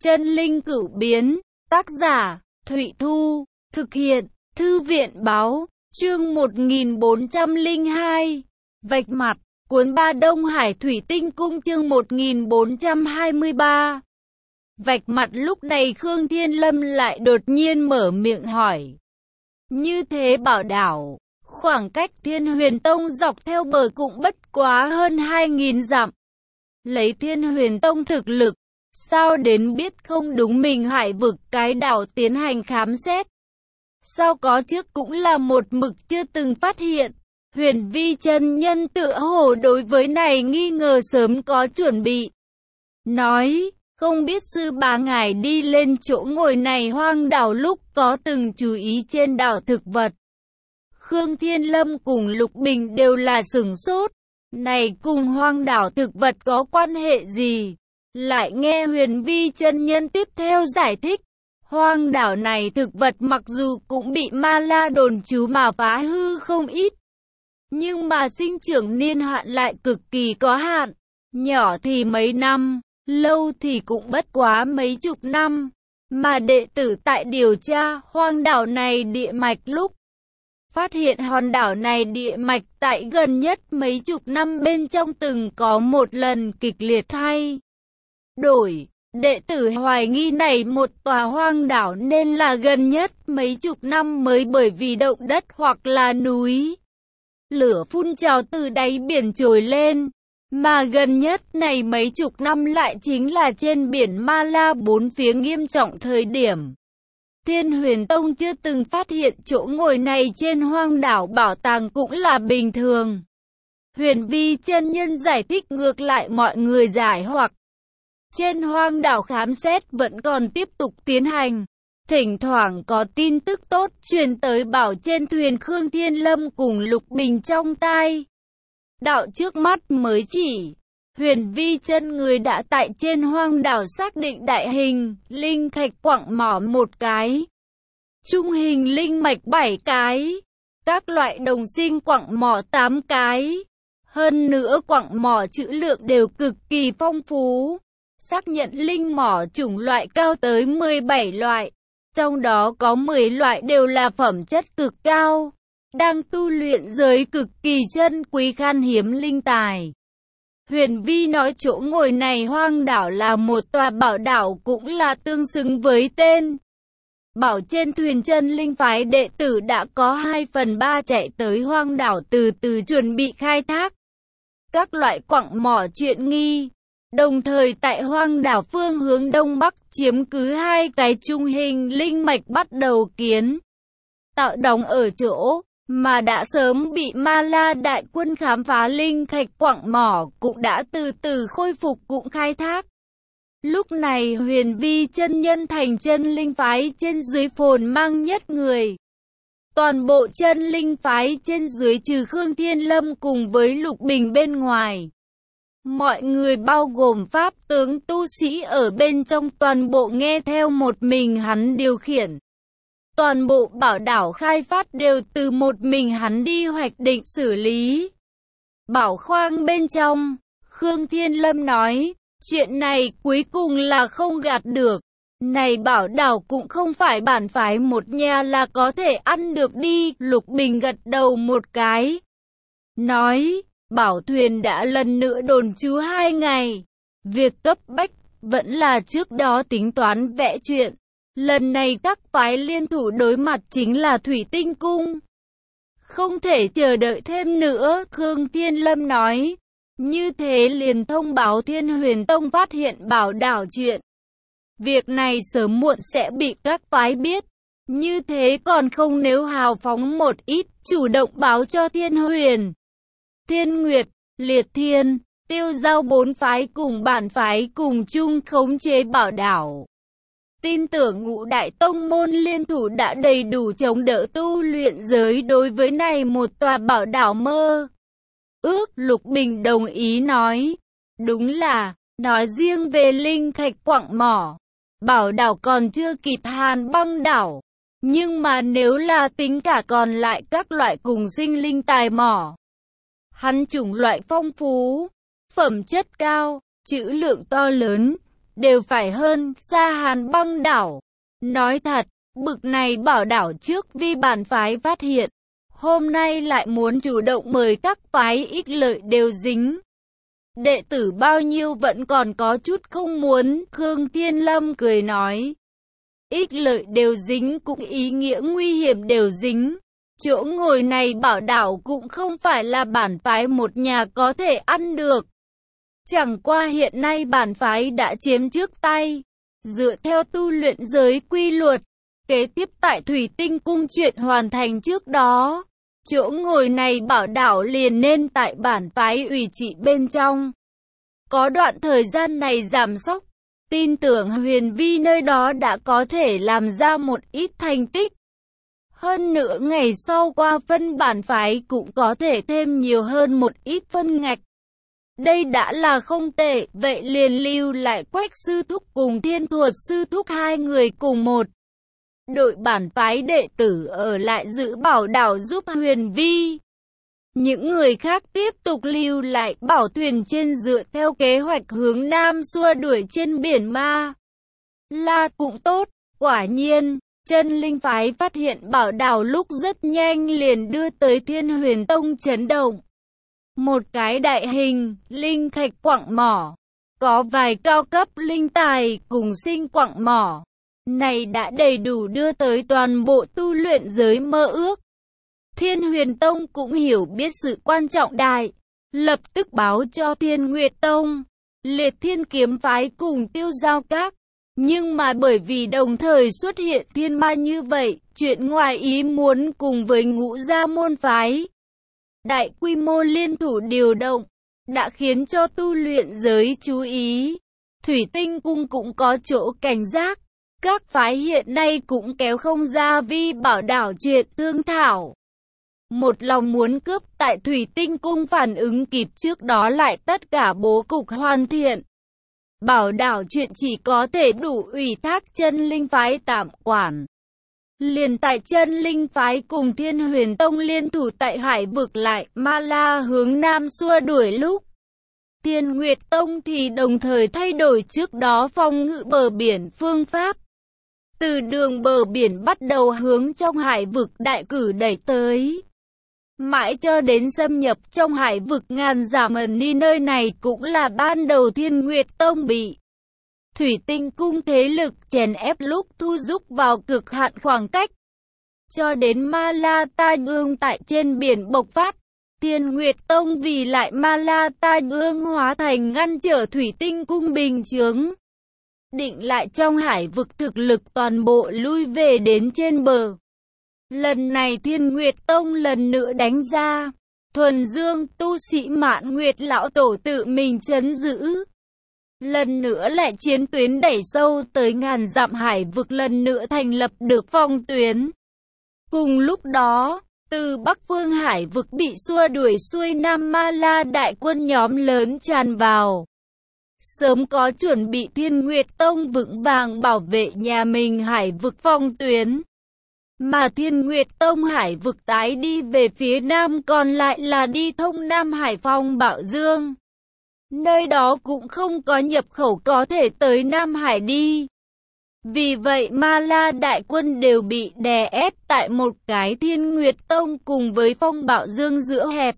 Chân linh cửu biến, tác giả, Thụy Thu, thực hiện, Thư viện báo, chương 1402, vạch mặt, cuốn Ba Đông Hải Thủy Tinh Cung chương 1423. Vạch mặt lúc này Khương Thiên Lâm lại đột nhiên mở miệng hỏi. Như thế bảo đảo, khoảng cách Thiên Huyền Tông dọc theo bờ cũng bất quá hơn 2.000 dặm. Lấy Thiên Huyền Tông thực lực, sao đến biết không đúng mình Hải vực cái đảo tiến hành khám xét? Sao có trước cũng là một mực chưa từng phát hiện. Huyền Vi chân nhân tựa hồ đối với này nghi ngờ sớm có chuẩn bị. Nói, không biết sư bá ngài đi lên chỗ ngồi này hoang đảo lúc có từng chú ý trên đảo thực vật. Khương Thiên Lâm cùng Lục Bình đều là sửng sốt. Này cùng hoang đảo thực vật có quan hệ gì? Lại nghe Huyền Vi chân nhân tiếp theo giải thích. Hoang đảo này thực vật mặc dù cũng bị ma la đồn trú mà phá hư không ít. Nhưng mà sinh trưởng niên hạn lại cực kỳ có hạn. Nhỏ thì mấy năm, lâu thì cũng bất quá mấy chục năm. Mà đệ tử tại điều tra hoang đảo này địa mạch lúc phát hiện hòn đảo này địa mạch tại gần nhất mấy chục năm bên trong từng có một lần kịch liệt thay đổi. Đệ tử hoài nghi này một tòa hoang đảo nên là gần nhất mấy chục năm mới bởi vì động đất hoặc là núi lửa phun trào từ đáy biển trồi lên. Mà gần nhất này mấy chục năm lại chính là trên biển Ma La bốn phía nghiêm trọng thời điểm. Thiên Huyền Tông chưa từng phát hiện chỗ ngồi này trên hoang đảo bảo tàng cũng là bình thường. Huyền Vi chân nhân giải thích ngược lại mọi người giải hoặc. Trên hoang đảo khám xét vẫn còn tiếp tục tiến hành. Thỉnh thoảng có tin tức tốt truyền tới bảo trên thuyền Khương Thiên Lâm cùng Lục Bình trong tai. Đạo trước mắt mới chỉ. Huyền Vi chân người đã tại trên hoang đảo xác định đại hình, linh thạch quặng mỏ 1 cái. Trung hình linh mạch 7 cái. Các loại đồng sinh quặng mỏ 8 cái. Hơn nữa quặng mỏ trữ lượng đều cực kỳ phong phú. Xác nhận linh mỏ chủng loại cao tới 17 loại. Trong đó có 10 loại đều là phẩm chất cực cao. Đang tu luyện giới cực kỳ chân quý khan hiếm linh tài. Huyền Vi nói chỗ ngồi này hoang đảo là một tòa bảo đảo cũng là tương xứng với tên. Bảo trên thuyền chân linh phái đệ tử đã có 2/3 chạy tới hoang đảo từ từ chuẩn bị khai thác các loại quặng mỏ chuyện nghi. Đồng thời tại hoang đảo phương hướng đông bắc chiếm cứ 2 cái trung hình linh mạch bắt đầu kiến tạo đóng ở chỗ mà đã sớm bị Ma La đại quân khám phá linh thạch quặng mỏ cũng đã từ từ khôi phục cũng khai thác. Lúc này Huyền Vi chân nhân thành chân linh phái trên dưới phồn mang nhất người. Toàn bộ chân linh phái trên dưới trừ Khương Thiên Lâm cùng với Lục Bình bên ngoài. Mọi người bao gồm pháp tướng tu sĩ ở bên trong toàn bộ nghe theo một mình hắn điều khiển. Toàn bộ bảo đảo khai phát đều từ một mình hắn đi hoạch định xử lý. Bảo khoang bên trong, Khương Thiên Lâm nói, chuyện này cuối cùng là không gạt được. Này bảo đảo cũng không phải bản phái một nhà là có thể ăn được đi. Lục Bình gật đầu một cái. Nói, bảo thuyền đã lần nữa đồn trú 2 ngày. Việc cấp bách vẫn là trước đó tính toán vẽ chuyện. Lần này các phái liên thủ đối mặt chính là Thủy Tinh Cung. Không thể chờ đợi thêm nữa, Khương Thiên Lâm nói. Như thế liền thông báo Thiên Huyền Tông phát hiện bảo đảo chuyện. Việc này sớm muộn sẽ bị các phái biết. Như thế còn không nếu hào phóng một ít, chủ động báo cho Thiên Huyền, Thiên Nguyệt, Liệt Thiên, Tiêu Giao 4 phái cùng bản phái cùng chung khống chế bảo đảo. Tin tưởng ngũ đại tông môn liên thủ đã đầy đủ chống đỡ tu luyện giới đối với này một tòa bảo đảo mơ ước. Lục Bình đồng ý nói. Đúng là, nói riêng về linh thạch quặng mỏ, bảo đảo còn chưa kịp Hàn Băng đảo. Nhưng mà nếu là tính cả còn lại các loại cùng sinh linh tài mỏ, hắn chủng loại phong phú, phẩm chất cao, trữ lượng to lớn, đều phải hơn xa Hàn Băng đảo. Nói thật, bực này bảo đảo trước vi bản phái phát hiện, hôm nay lại muốn chủ động mời các phái ích lợi đều dính. Đệ tử bao nhiêu vẫn còn có chút không muốn, Khương Thiên Lâm cười nói. Ích lợi đều dính cũng ý nghĩa nguy hiểm đều dính. Chỗ ngồi này bảo đảo cũng không phải là bản phái một nhà có thể ăn được. Chẳng qua hiện nay bản phái đã chiếm trước tay. Dựa theo tu luyện giới quy luật, kế tiếp tại Thủy Tinh Cung chuyện hoàn thành trước đó, chỗ ngồi này bảo đảo liền nên tại bản phái ủy trị bên trong. Có đoạn thời gian này giảm sóc, tin tưởng Huyền Vi nơi đó đã có thể làm ra một ít thành tích. Hơn nữa ngày sau qua phân bản phái cũng có thể thêm nhiều hơn một ít phân ngạch. Đây đã là không tệ, vậy liền lưu lại Quách sư thúc cùng Thiên Thuật sư thúc hai người cùng một đội bản phái đệ tử ở lại giữ bảo đảo giúp Huyền Vi. Những người khác tiếp tục lưu lại bảo thuyền trên dựa theo kế hoạch hướng nam xua đuổi trên biển Ma La cũng tốt. Quả nhiên, Chân Linh phái phát hiện bảo đảo lúc rất nhanh liền đưa tới Thiên Huyền Tông chấn động. Một cái đại hình, linh thạch quặng mỏ, có vài cao cấp linh tài cùng sinh quặng mỏ. Này đã đầy đủ đưa tới toàn bộ tu luyện giới mơ ước. Thiên Huyền Tông cũng hiểu biết sự quan trọng đại, lập tức báo cho Thiên Nguyệt Tông, Liệt Thiên Kiếm phái cùng Tiêu Giao Các. Nhưng mà bởi vì đồng thời xuất hiện thiên ma như vậy, chuyện ngoài ý muốn cùng với Ngũ Gia môn phái, đại quy mô liên thủ điều động, đã khiến cho tu luyện giới chú ý. Thủy Tinh Cung cũng có chỗ cảnh giác, các phái hiện nay cũng kéo không ra vi bảo đảo chuyện thương thảo. Một lòng muốn cướp tại Thủy Tinh Cung phản ứng kịp trước đó lại tất cả bố cục hoàn thiện. Bảo đảo chuyện chỉ có thể đủ ủy thác Chân Linh phái tạm quản. Liền tại Chân Linh phái cùng Thiên Huyền Tông liên thủ tại hải vực lại Ma La hướng nam xua đuổi lúc, Thiên Nguyệt Tông thì đồng thời thay đổi trước đó phòng ngự bờ biển phương pháp. Từ đường bờ biển bắt đầu hướng trong hải vực đại cử đẩy tới. Mãi cho đến xâm nhập trong hải vực ngàn dặm đi nơi này cũng là ban đầu Thiên Nguyệt Tông bị Thủy Tinh Cung thế lực chèn ép lúc thu rút vào cực hạn khoảng cách. Cho đến Ma La Tai Ương tại trên biển bộc phát, Thiên Nguyệt Tông vì lại Ma La Tai Ương hóa thành ngăn trở Thủy Tinh Cung bình chướng. Định lại trong hải vực thực lực toàn bộ lui về đến trên bờ. Lần này Thiên Nguyệt Tông lần nữa đánh ra, thuần dương tu sĩ Mạn Nguyệt lão tổ tự mình trấn giữ. Lần nữa lại chiến tuyến đẩy sâu tới ngàn dặm hải vực lần nữa thành lập được phong tuyến. Cùng lúc đó, từ Bắc Phương hải vực bị xua đuổi xuôi Nam Ma La đại quân nhóm lớn tràn vào. Sớm có chuẩn bị Thiên Nguyệt Tông vững vàng bảo vệ nhà mình hải vực phong tuyến. Mà Thiên Nguyệt Tông hải vực tái đi về phía Nam còn lại là đi thông Nam Hải Phong Bảo Dương. Nơi đó cũng không có nhập khẩu có thể tới Nam Hải đi. Vì vậy Ma La đại quân đều bị đè ép tại một cái Thiên Nguyệt Tông cùng với Phong Bảo Dương giữa hẹp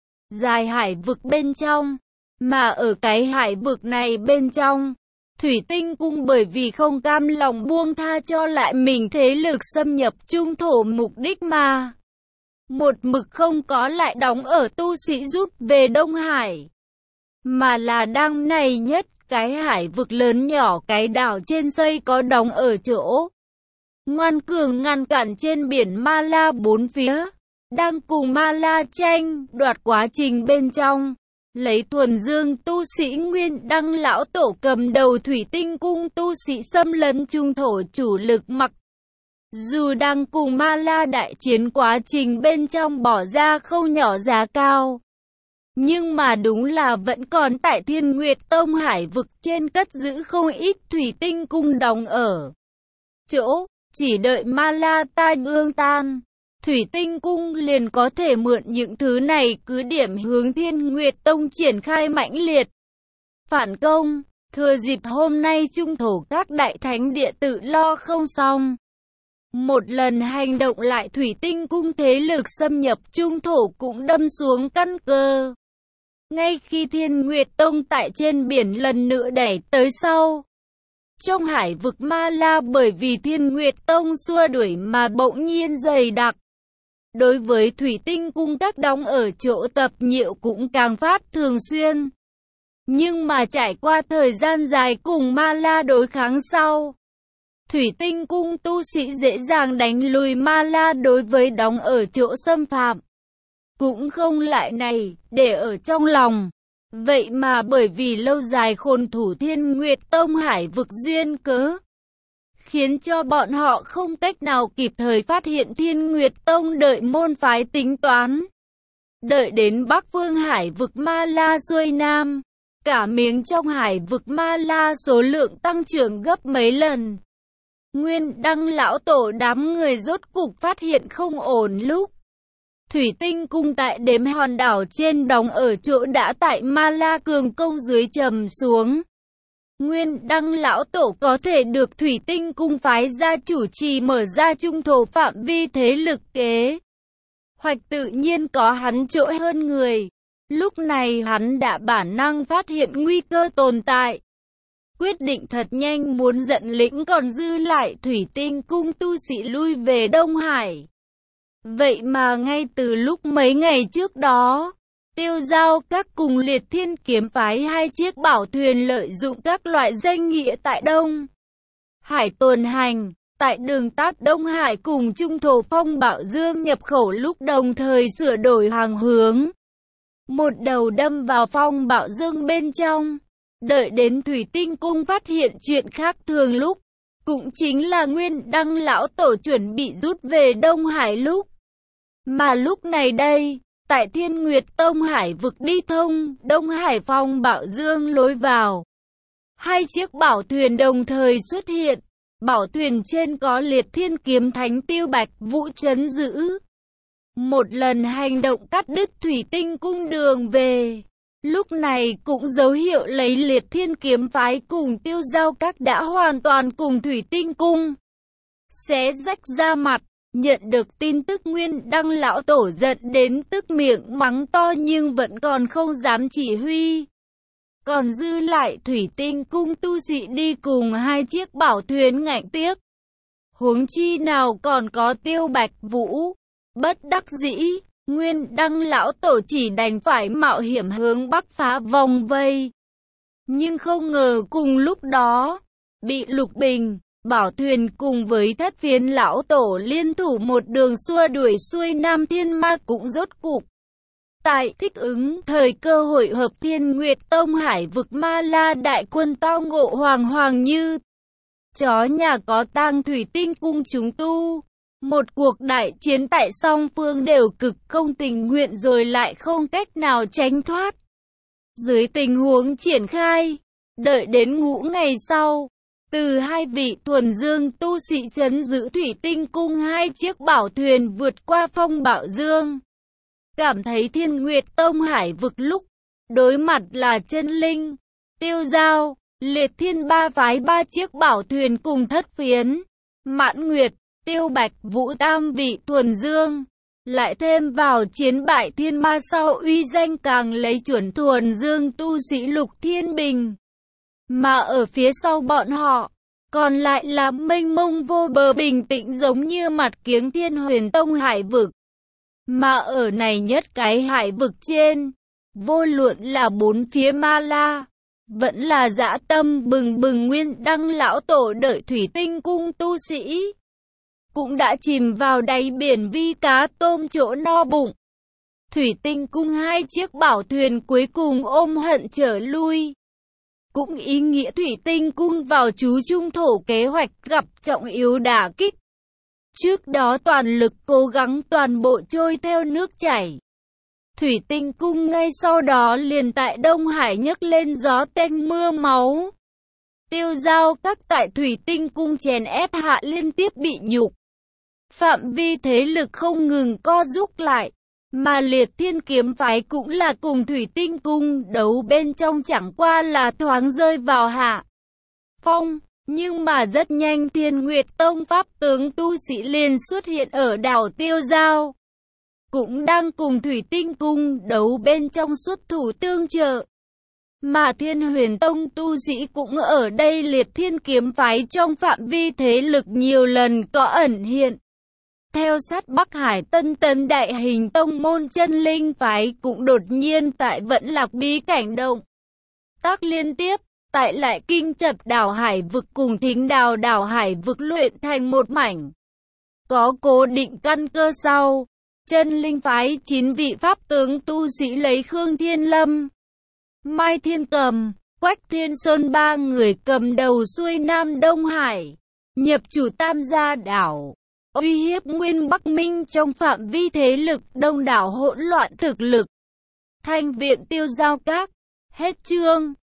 dài hải vực bên trong. Mà ở cái hải vực này bên trong, Thủy Tinh Cung bởi vì không cam lòng buông tha cho lại mình thế lực xâm nhập trung thổ mục đích mà một mực không có lại đóng ở tu sĩ rút về Đông Hải. Mà là đang này nhất cái hải vực lớn nhỏ cái đảo trên xây có đóng ở chỗ. Ngoan cường ngăn cản trên biển Ma La bốn phía, đang cùng Ma La tranh đoạt quá trình bên trong. Lấy thuần dương tu sĩ Nguyên Đăng lão tổ cầm đầu Thủy Tinh Cung tu sĩ xâm lấn trung thổ chủ lực mặc. Dù đang cùng Ma La đại chiến quá trình bên trong bỏ ra không nhỏ giá cao. Nhưng mà đúng là vẫn còn tại Thiên Nguyệt Tông hải vực trên cất giữ không ít Thủy Tinh Cung đóng ở chỗ, chỉ đợi Ma La Tai Ương tan. Thủy Tinh Cung liền có thể mượn những thứ này cứ điểm hướng Thiên Nguyệt Tông triển khai mãnh liệt phản công. Thừa dịp hôm nay trung thổ các đại thánh địa tự lo không xong, một lần hành động lại thủy tinh cung thế lực xâm nhập trung thổ cũng đâm xuống căn cơ. Ngay khi Thiên Nguyệt Tông tại trên biển lần nữa đẩy tới sau, trong hải vực Ma La bởi vì Thiên Nguyệt Tông xua đuổi mà bỗng nhiên dày đặc. Đối với thủy tinh cung các đóng ở chỗ tập nhiệu cũng càng phát thường xuyên. Nhưng mà trải qua thời gian dài cùng Ma La đối kháng sau, thủy tinh cung tu sĩ dễ dàng đánh lùi Ma La đối với đóng ở chỗ xâm phạm. Cũng không lại này, để ở trong lòng. Vậy mà bởi vì lâu dài khôn thủ Thiên Nguyệt Tông hải vực duyên cớ, khiến cho bọn họ không cách nào kịp thời phát hiện Thiên Nguyệt Tông đợi môn phái tính toán. Đợi đến Bắc Phương hải vực Ma La xuôi nam, cả miếng trong hải vực Ma La số lượng tăng trưởng gấp mấy lần. Nguyên Đăng lão tổ đám người rốt cục phát hiện không ổn lúc thủy tinh cung tại đếm hòn đảo trên đóng ở chỗ đã tại Ma La cường công dưới trầm xuống. Nguyên Đăng lão tổ có thể được thủy tinh cung phái ra chủ trì mở ra trung thổ phạm vi thế lực kế hoạch tự nhiên có hắn chỗ hơn người. Lúc này hắn đã bản năng phát hiện nguy cơ tồn tại. Quyết định thật nhanh muốn dẫn lĩnh còn dư lại thủy tinh cung tu sĩ lui về Đông Hải. Vậy mà ngay từ lúc mấy ngày trước đó, Tiêu Giao các cùng Liệt Thiên kiếm phái hai chiếc bảo thuyền lợi dụng các loại danh nghĩa tại Đông Hải tuần hành, tại đường tắt Đông Hải cùng Trung Thổ Phong Bảo Dương nhập khẩu lúc đồng thời sửa đổi hàng hướng. Một đầu đâm vào Phong Bảo Dương bên trong, đợi đến thủy tinh cung phát hiện chuyện khác thường lúc, cũng chính là Nguyên Đăng lão tổ chuẩn bị rút về Đông Hải lúc. Mà lúc này đây, tại Thiên Nguyệt Tông hải vực đi thông, Đông Hải Phong Bảo Dương lối vào. Hai chiếc bảo thuyền đồng thời xuất hiện, bảo thuyền trên có Liệt Thiên kiếm thánh Tiêu Bạch Vũ trấn giữ. Một lần hành động cắt đứt thủy tinh cung đường về. Lúc này cũng dấu hiệu lấy Liệt Thiên kiếm phái cùng Tiêu Giao các đã hoàn toàn cùng thủy tinh cung xé rách ra mặt. Nhận được tin tức Nguyên Đăng lão tổ giận đến tức miệng mắng to nhưng vẫn còn không dám chỉ huy. Còn dư lại thủy tinh cung tu sĩ đi cùng hai chiếc bảo thuyền ngạnh tiếc. Huống chi nào còn có Tiêu Bạch Vũ. Bất đắc dĩ, Nguyên Đăng lão tổ chỉ đành phải mạo hiểm hướng bắc phá vòng vây. Nhưng không ngờ cùng lúc đó, bị Lục Bình, Bảo thuyền cùng với Thất Phiến lão tổ liên thủ một đường xua đuổi xuôi Nam Thiên Ma cũng rốt cục. Tại thích ứng thời cơ hội hợp Thiên Nguyệt Tông hải vực Ma La đại quân tao ngộ hoàng như chó nhà có tang thủy tinh cung chúng tu. Một cuộc đại chiến tại song phương đều cực không tình nguyện rồi lại không cách nào tránh thoát. Dưới tình huống triển khai, đợi đến ngũ ngày sau, từ hai vị thuần dương tu sĩ trấn giữ thủy tinh cung hai chiếc bảo thuyền vượt qua Phong Bảo Dương. Cảm thấy Thiên Nguyệt Tông hải vực lúc, đối mặt là Chân Linh, Tiêu Giao, Liệt Thiên ba phái ba chiếc bảo thuyền cùng Thất Phiến, Mãn Nguyệt, Tiêu Bạch Vũ tam vị thuần dương. Lại thêm vào chiến bại Thiên Ma sau uy danh càng lấy chuẩn thuần dương tu sĩ Lục Thiên Bình. Mà ở phía sau bọn họ, còn lại là mênh mông vô bờ bình tĩnh giống như mặt kiếng Thiên Huyền Tông hải vực. Mà ở này nhất cái hải vực trên, vô luận là bốn phía Ma La, vẫn là dã tâm bừng bừng Nguyên Đăng lão tổ đợi thủy tinh cung tu sĩ. Cũng đã chìm vào đáy biển vi cá tôm chỗ no bụng. Thủy tinh cung hai chiếc bảo thuyền cuối cùng ôm hận trở lui. Cũng ý nghĩa thủy tinh cung vào chú trung thổ kế hoạch gặp trọng yếu đả kích. Trước đó toàn lực cố gắng toàn bộ trôi theo nước chảy. Thủy tinh cung ngay sau đó liền tại Đông Hải nhấc lên gió tanh mưa máu. Tiêu Giao các tại thủy tinh cung chèn ép hạ liên tiếp bị nhục. Phạm vi thế lực không ngừng co rút lại. Mà Liệt Thiên kiếm phái cũng là cùng Thủy Tinh cung đấu bên trong, chẳng qua là thoáng rơi vào hạ phong. Nhưng mà rất nhanh Thiên Nguyệt Tông pháp tướng tu sĩ liền xuất hiện ở đảo Tiêu Giao, cũng đang cùng Thủy Tinh cung đấu bên trong xuất thủ tương trợ. Mà Thiên Huyền Tông tu sĩ cũng ở đây, Liệt Thiên kiếm phái trong phạm vi thế lực nhiều lần có ẩn hiện. Theo sát Bắc Hải Tân Tấn đại hình tông môn chân linh phái cũng đột nhiên tại Vẫn Lạc bí cảnh động tác liên tiếp, tại lại kinh chập đảo hải vực cùng Thính Đào đảo hải vực luyện thành một mảnh. Có cố định căn cơ sau, chân linh phái 9 vị pháp tướng tu sĩ lấy Khương Thiên Lâm, Mai Thiên Cầm, Quách Thiên Sơn 3 người cầm đầu xuôi Nam Đông Hải, nhập chủ Tam Gia đảo, uy hiếp Nguyên Bắc Minh trong phạm vi thế lực đông đảo hỗn loạn thực lực. Thanh viện Tiêu Giao Các. Hết chương.